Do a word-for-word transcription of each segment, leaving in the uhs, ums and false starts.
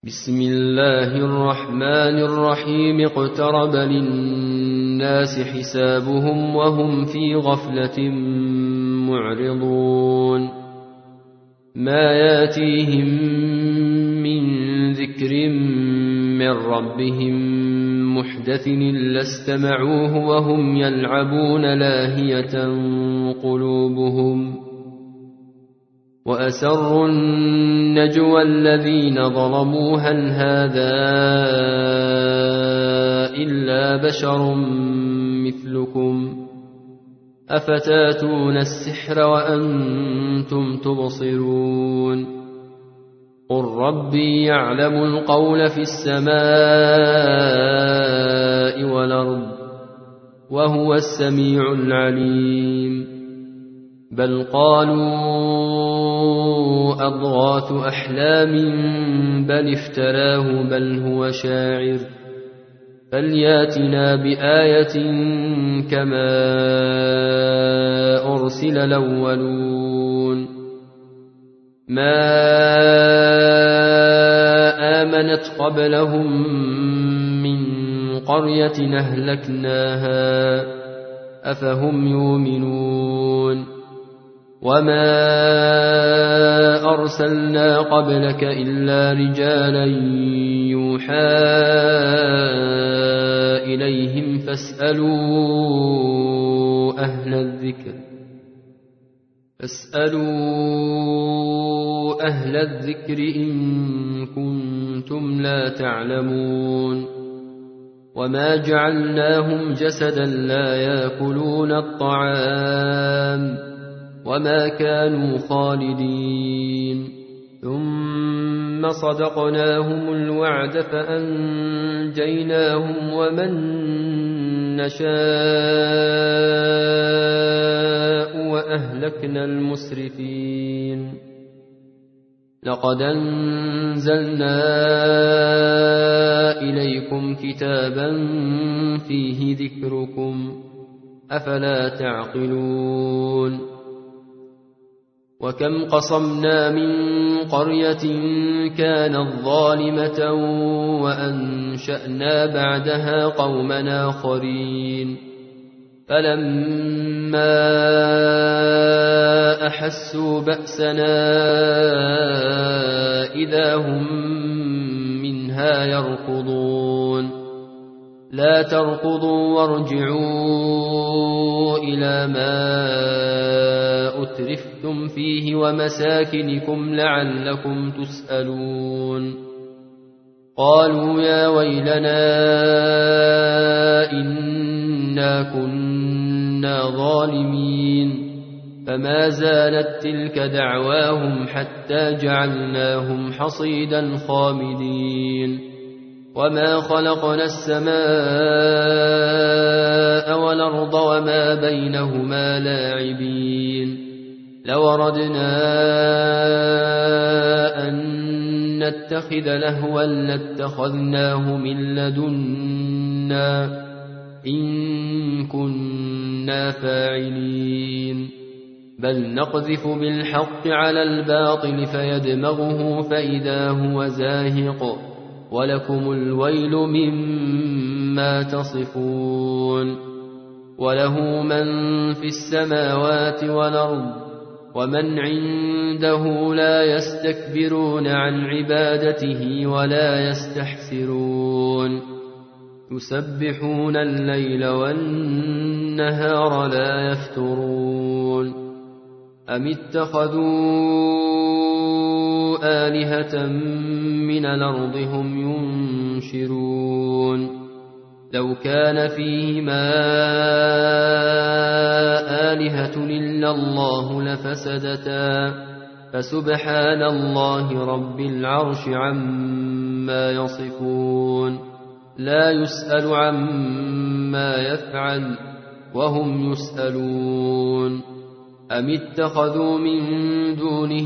بسم الله الرحمن الرحيم اقترب للناس حسابهم وهم في غفلة معرضون ما ياتيهم من ذكر من ربهم محدث إلا استمعوه وهم يلعبون لاهية قلوبهم وأسروا النجوى الذين ظلموا هل هذا إلا بشر مثلكم أفتاتون السحر وأنتم تبصرون قل ربي يعلم القول في السماء والأرض وهو السميع العليم بل قالوا أضغاث أحلام بل افتراه بل هو شاعر فلياتنا بآية كما أرسل الأولون ما آمنت قبلهم من قرية أهلكناها أفهم يؤمنون وما أرسلنا قبلك إلا رجالا يوحى إليهم فاسألوا أهل الذكر فاسألوا أهل الذكر إن كنتم لا تعلمون وما جعلناهم جسدا لا يأكلون الطعام وما كانوا خالدين ثم صدقناهم الوعد فأنجيناهم ومن نشاء وأهلكنا المسرفين لقد أنزلنا إليكم كتابا فيه ذكركم أفلا تعقلون وكم قصمنا من قرية كانت ظالمة وأنشأنا بعدها قوما آخرين فلما أحسوا بأسنا إذا هم منها يركضون لا تركضوا وارجعوا إلى ما أترفتم فيه ومساكنكم لعلكم تسألون قالوا يا ويلنا إنا كنا ظالمين فما زالت تلك دعواهم حتى جعلناهم حصيدا خامدين وما خلقنا السماء والأرض وما بينهما لاعبين لو أردنا أن نتخذ لهوا لاتخذناه من لدنا إن كنا فاعلين بل نقذف بالحق على الباطل فيدمغه فإذا هو زاهق ولكم الويل مما تصفون وله من في السماوات والأرض ومن عنده لا يستكبرون عن عبادته ولا يستحسرون يسبحون الليل والنهار لا يفترون أم اتخذوا آلهة من الأرض هم ينشرون لو كان فيهما آلهة إلا الله لفسدتا فسبحان الله رب العرش عما يصفون لا يسأل عما يفعل وهم يسألون أم اتخذوا من دونه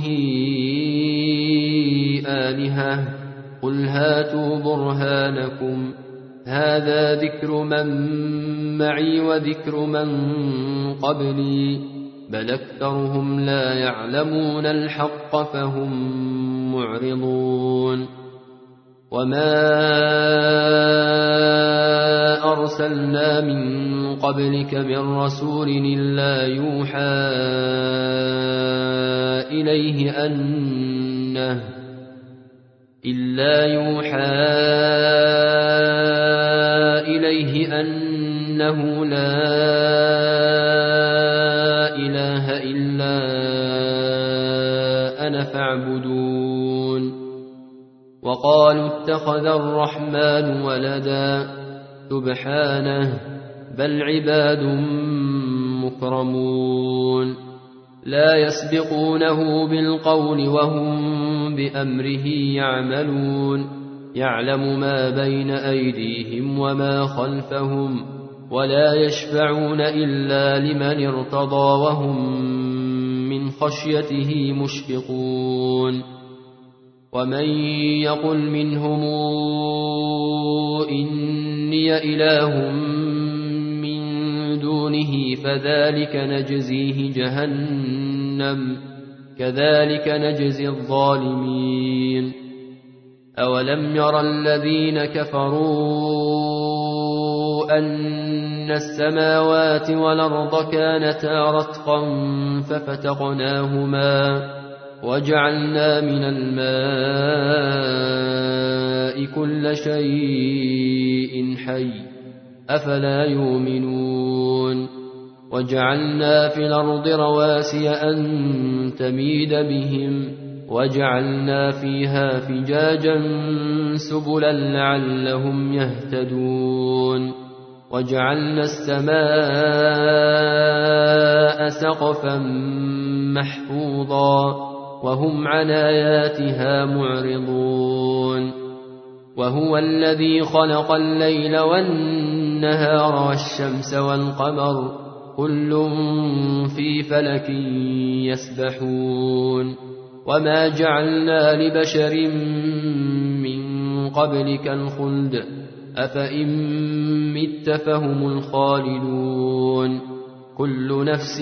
آلهة قل هاتوا برهانكم هذا ذكر من معي وذكر من قبلي بل أكثرهم لا يعلمون الحق فهم معرضون وما أرسلنا من قبلك من رسول إلا يوحى إليه أنه إلا يوحى إليه أنه لا إله إلا أنا فاعبدون وقالوا اتخذ الرحمن ولدا سبحانه بل عباد مكرمون لا يسبقونه بالقول وهم بأمره يعملون يعلم ما بين أيديهم وما خلفهم ولا يشفعون إلا لمن ارتضى وهم من خشيته مشفقون ومن يقل منهم إني إله من دونه فذلك نجزيه جهنم كذلك نجزي الظالمين أولم يرى الذين كفروا أن السماوات والأرض كانتا رتقا ففتقناهما وجعلنا من الماء كل شيء حي أفلا يؤمنون وجعلنا في الأرض رواسي أن تميد بهم وجعلنا فيها فجاجا سبلا لعلهم يهتدون وجعلنا السماء سقفا محفوظا وهم عن آياتها معرضون وهو الذي خلق الليل والنهار والشمس والقمر كل في فلك يسبحون وما جعلنا لبشر من قبلك الخلد أفإن مت فهم الخالدون كل نفس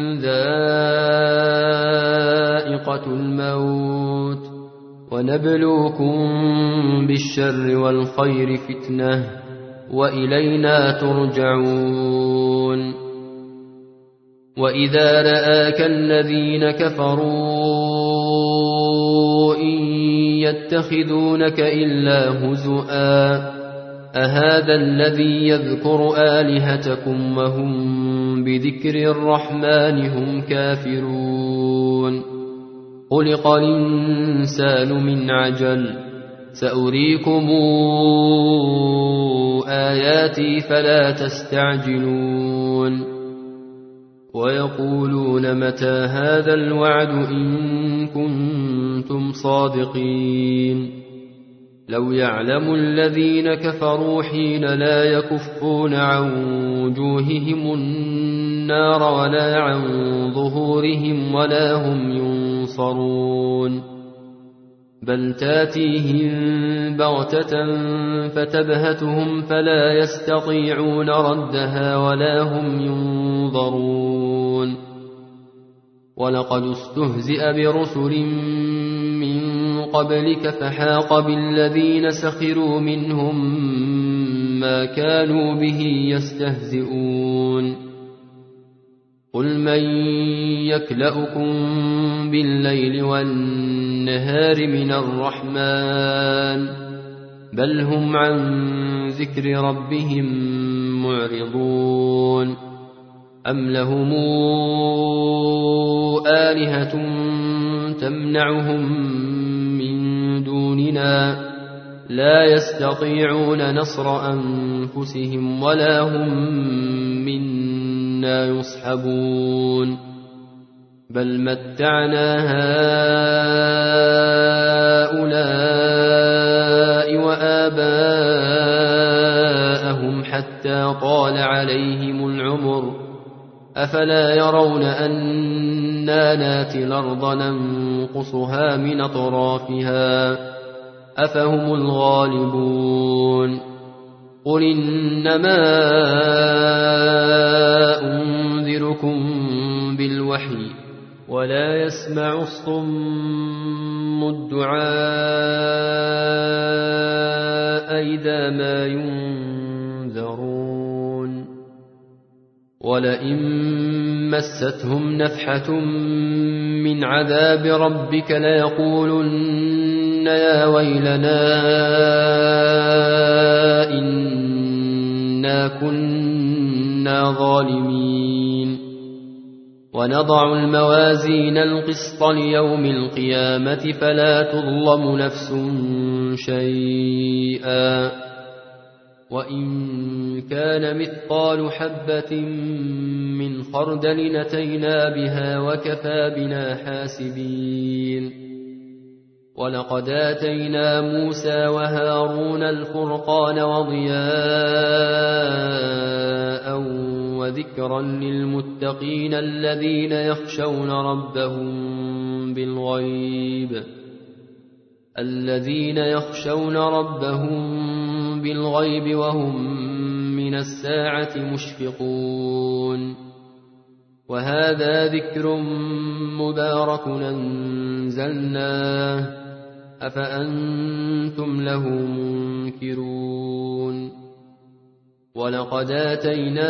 ذائقة الموت ونبلوكم بالشر والخير فتنة وإلينا ترجعون وإذا رآك الذين كفروا إن يتخذونك إلا هزؤا أهذا الذي يذكر آلهتكم وهم بذكر الرحمن هم كافرون خلق الإنسان من عجل سأريكم آياتي فلا تستعجلون ويقولون متى هذا الوعد إن كنتم صادقين لو يعلم الذين كفروا حين لا يكفون عن وجوههم النار ولا عن ظهورهم ولا هم ينصرون بل تاتيهم بغتة فتبهتهم فلا يستطيعون ردها ولا هم ينظرون ولقد استهزئ برسل من قبلك فحاق بالذين سخروا منهم ما كانوا به يستهزئون قل من يكلؤكم بالليل والنهار من الرحمن بل هم عن ذكر ربهم معرضون أم لهم آلهة تمنعهم من دوننا لا يستطيعون نصر أنفسهم ولا هم منا يصحبون بل متعنا هؤلاء وآباءهم حتى طال عليهم العمر أفلا يرون أنا ناتي الأرض ننقصها من أطرافها أفهم الغالبون قل إنما أنذركم بالوحي ولا يسمع الصم الدعاء إذا ما ينذرون ولئن مستهم نفحة من عذاب ربك ليقولن يا ويلنا إنا كنا ظالمين ونضع الموازين القسط ليوم القيامة فلا تظلم نفس شيئا وإن كان مثقال حبة من خردل أتينا بها وكفى بنا حاسبين ولقد آتينا موسى وهارون الفرقان وضياء وذكرا للمتقين الذين يخشون ربهم بالغيب الذين يخشون ربهم بالغيب وهم من الساعة مشفقون وهذا ذكر مبارك أنزلناه أفأنتم له منكرون ولقد آتينا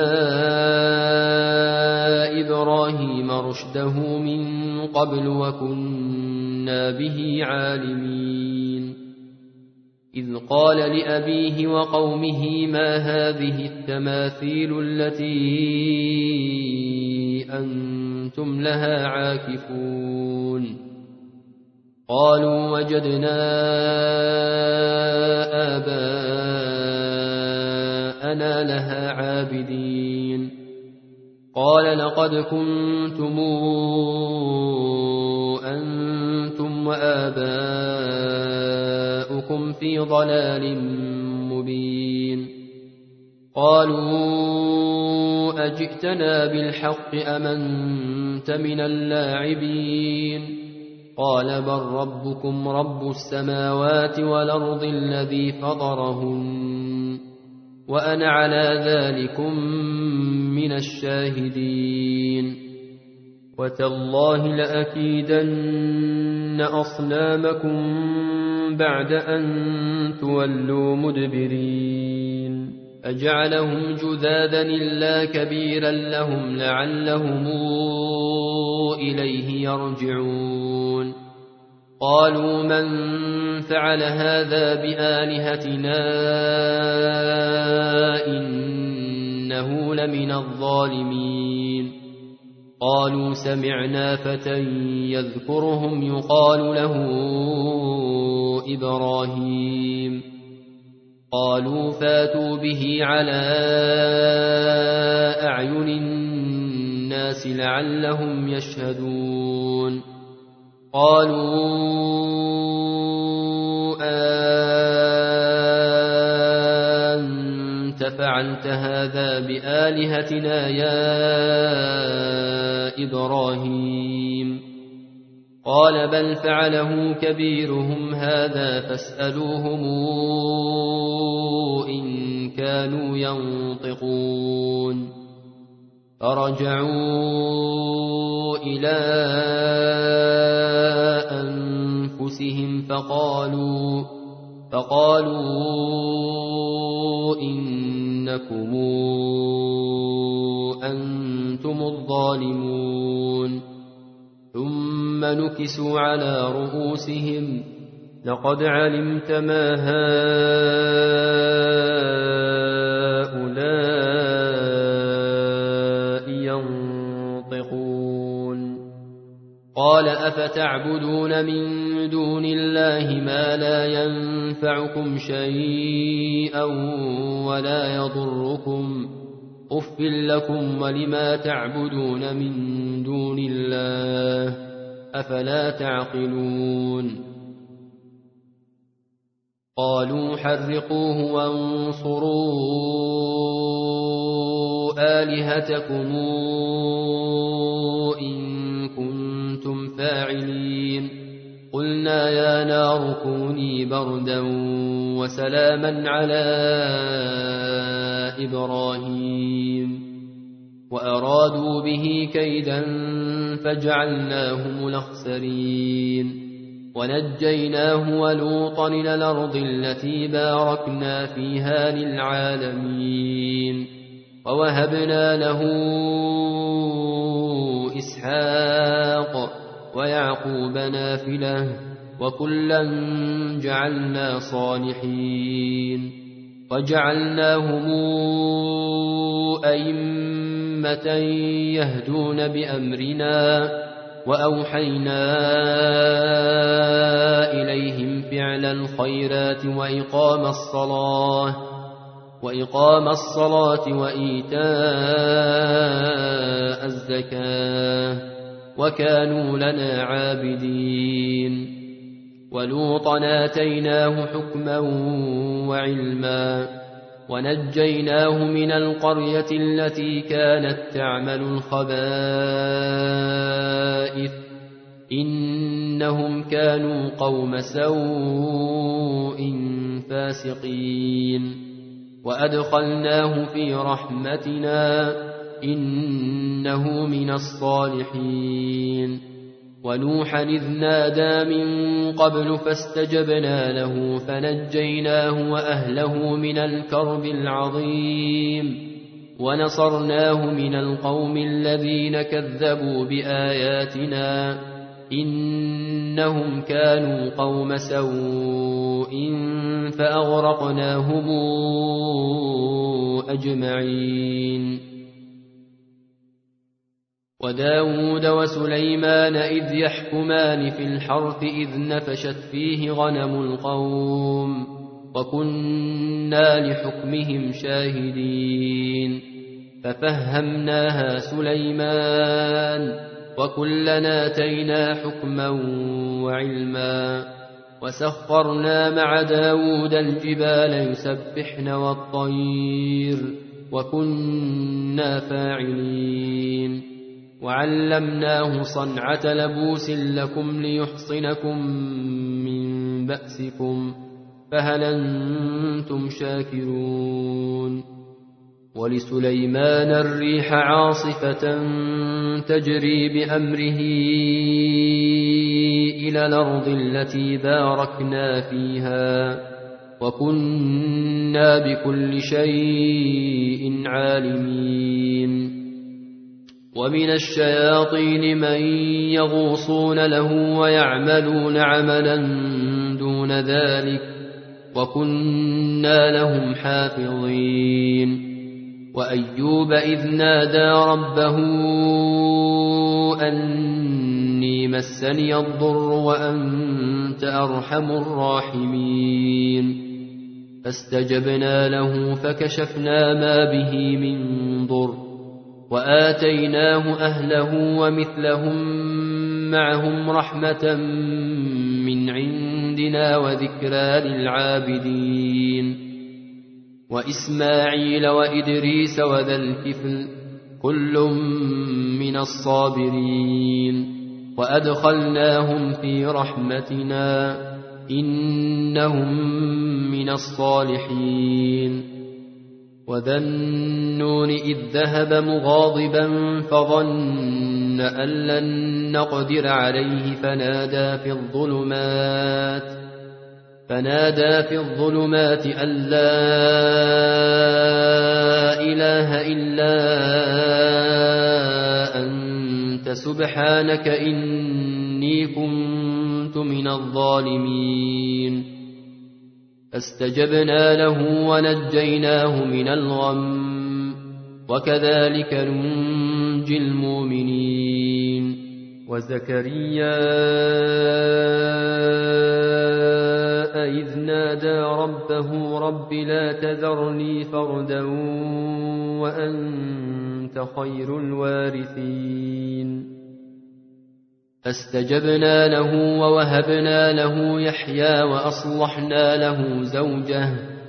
إبراهيم رشده من قبل وكنا به عالمين إذ قال لأبيه وقومه ما هذه التماثيل التي أنتم لها عاكفون قالوا وجدنا آباءنا لها عابدين قال لقد كنتم أنتم وآباؤكم في ضلال مبين قالوا أجئتنا بالحق أم أنت من اللاعبين قال بل ربكم رب السماوات والأرض الذي فطرهن وأنا على ذلكم من الشاهدين وتالله لأكيدن أصنامكم بعد أن تولوا مدبرين أجعلهم جذاذا إلا كبيرا لهم لعلهم إليه يرجعون قالوا من فعل هذا بآلهتنا إنه لمن الظالمين قالوا سمعنا فتى يذكرهم يقال له إبراهيم قالوا فاتوا به على أعين الناس لعلهم يشهدون قالوا أنت فعلت هذا بآلهتنا يا إبراهيم قال بل فعله كبيرهم هذا فاسألوهم إن كانوا ينطقون فرجعوا إلى أنفسهم فقالوا فقالوا إنكم أنتم الظالمون ثم نكسوا على رؤوسهم لقد علمت ما هؤلاء ينطقون قال أفتعبدون من دون الله ما لا ينفعكم شيئا ولا يضركم أف لكم ولما تعبدون من دون الله أفلا تعقلون قالوا حرقوه وانصروا آلهتكم إن كنتم فاعلين قلنا يا نار كوني بردا وسلاما على إبراهيم وأرادوا به كيدا فجعلناهم الأخسرين ونجيناه ولوطا إلى الأرض التي باركنا فيها للعالمين ووهبنا له إسحاق ويعقوب نافلة وكلا جعلنا صالحين وجعلناهم أئمة يهدون بأمرنا وأوحينا إليهم فعل الخيرات وإقام الصلاة وإقام الصلاة وإيتاء الزكاة وكانوا لنا عابدين ولوطا آتيناه حكما وعلما ونجيناه من القرية التي كانت تعمل الخبائث إنهم كانوا قوم سوء فاسقين وأدخلناه في رحمتنا إنه من الصالحين ونوحا إذ نادى من قبل فاستجبنا له فنجيناه وأهله من الكرب العظيم ونصرناه من القوم الذين كذبوا بآياتنا إنهم كانوا قوم سوء فأغرقناهم أجمعين وداود وسليمان إذ يحكمان في الحرث إذ نفشت فيه غنم القوم وكنا لحكمهم شاهدين ففهمناها سليمان وكلنا آتينا حكما وعلما وسخرنا مع داود الجبال يسبحن والطير وكنا فاعلين وعلمناه صنعة لبوس لكم ليحصنكم من بأسكم فهل أنتم شاكرون ولسليمان الريح عاصفة تجري بأمره إلى الأرض التي باركنا فيها وكنا بكل شيء عالمين ومن الشياطين من يغوصون له ويعملون عملا دون ذلك وكنا لهم حافظين وأيوب إذ نادى ربه أني مسني الضر وأنت أرحم الراحمين فاستجبنا له فكشفنا ما به من ضر وآتيناه أهله ومثلهم معهم رحمة من عندنا وذكرى للعابدين وإسماعيل وإدريس وذا الكفل كل من الصابرين وأدخلناهم في رحمتنا إنهم من الصالحين وذا النون إذ ذهب مغاضبا فظن أن لن نقدر عليه فنادى في الظلمات فنادى في الظلمات أن لا إله إلا أنت سبحانك إني كنت من الظالمين فاستجبنا له ونجيناه من الغم وكذلك ننجي المؤمنين وزكريا إذ نادى ربه رب لا تذرني فردا وأنت خير الوارثين فاستجبنا له ووهبنا له يحيى وأصلحنا له زوجه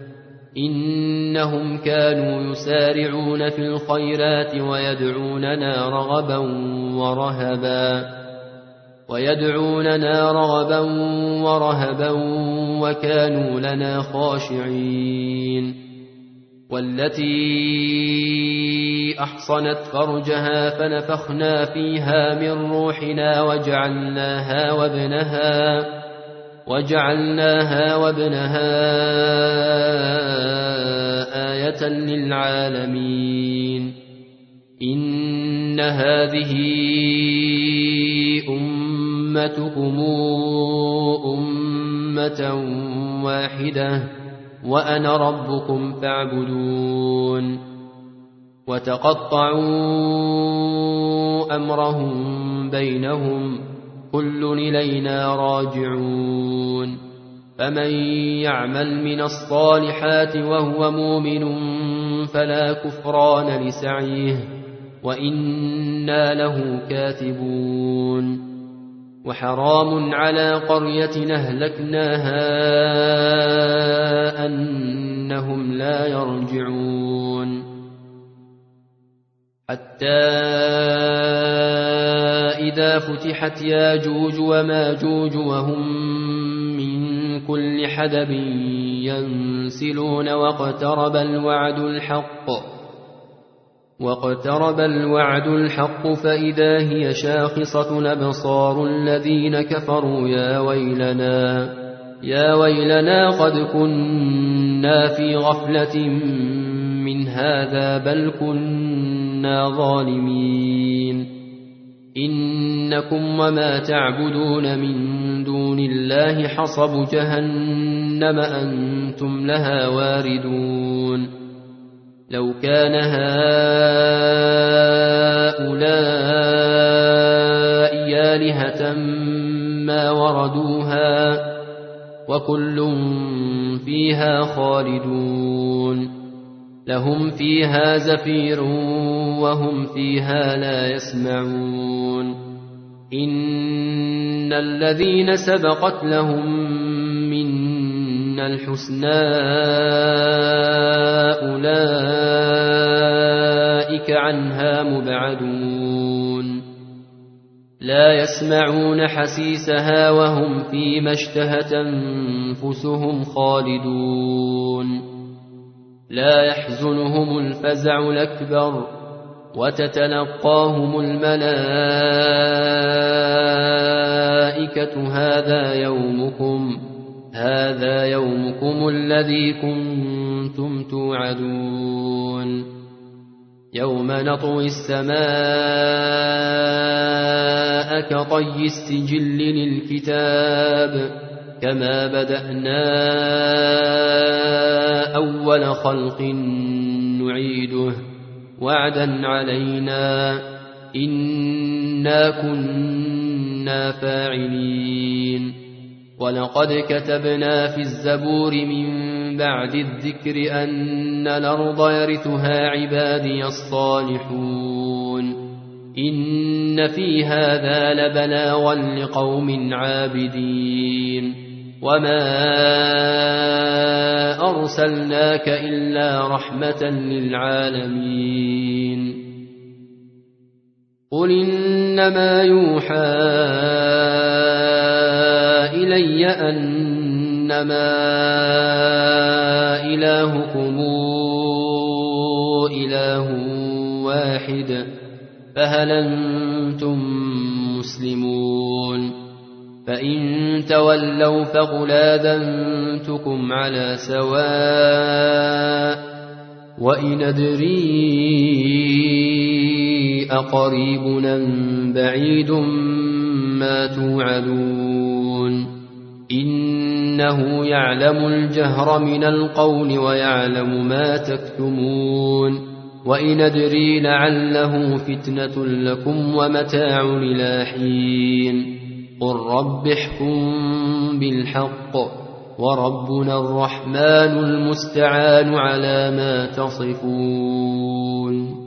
إنهم كانوا يسارعون في الخيرات ويدعوننا رغبا ورهبا ويدعوننا رغبا ورهبا وكانوا لنا خاشعين والتي أحصنت فرجها فنفخنا فيها من روحنا وجعلناها وابنها وجعلناها وابنها آية للعالمين إن هذه أمتكم أمة واحدة وأنا ربكم فاعبدون وتقطعوا أمرهم بينهم كل إلينا راجعون فمن يعمل من الصالحات وهو مؤمن فلا كفران لسعيه وإنا له كاتبون وحرام على قرية أهلكناها أنهم لا يرجعون حتى إذا فتحت ياجوج وماجوج وهم من كل حدب ينسلون واقترب الوعد الحق واقترب الوعد الحق فإذا هي شاخصة أبصار الذين كفروا يا ويلنا يا ويلنا قد كنا في غفلة من هذا بل كنا ظالمين إنكم وما تعبدون من دون الله حصب جهنم أنتم لها واردون لو كان هؤلاء آلهة ما وردوها وكل فيها خالدون لهم فيها زفير وهم فيها لا يسمعون إن الذين سبقت لهم منا الحسنى أولئك عنها مبعدون لا يسمعون حسيسها وهم فيما اشتهت أنفسهم خالدون لا يحزنهم الفزع الأكبر وتتلقاهم الملائكة هذا يومكم هذا يومكم الذي كنتم توعدون يوم نطوي السماء كطي السجل للكتاب كما بدأنا أول خلق نعيده وعدا علينا إنا كنا فاعلين ولقد كتبنا في الزبور من بعد الذكر أن الأرض يرثها عبادي الصالحون إن في هذا لبلاغا لقوم عابدين وما أرسلناك إلا رحمة للعالمين قل إنما يوحى إلي أنما إلهكم إله واحد فهل أنتم مسلمون فإن تولوا فقل آذنتكم على سواء وإن أدري أقريب أم بعيد ما توعدون إنه يعلم الجهر من القول ويعلم ما تكتمون وإن أدري لعله فتنة لكم ومتاع إلى حين قل رب احكم بالحق وربنا الرحمن المستعان على ما تصفون.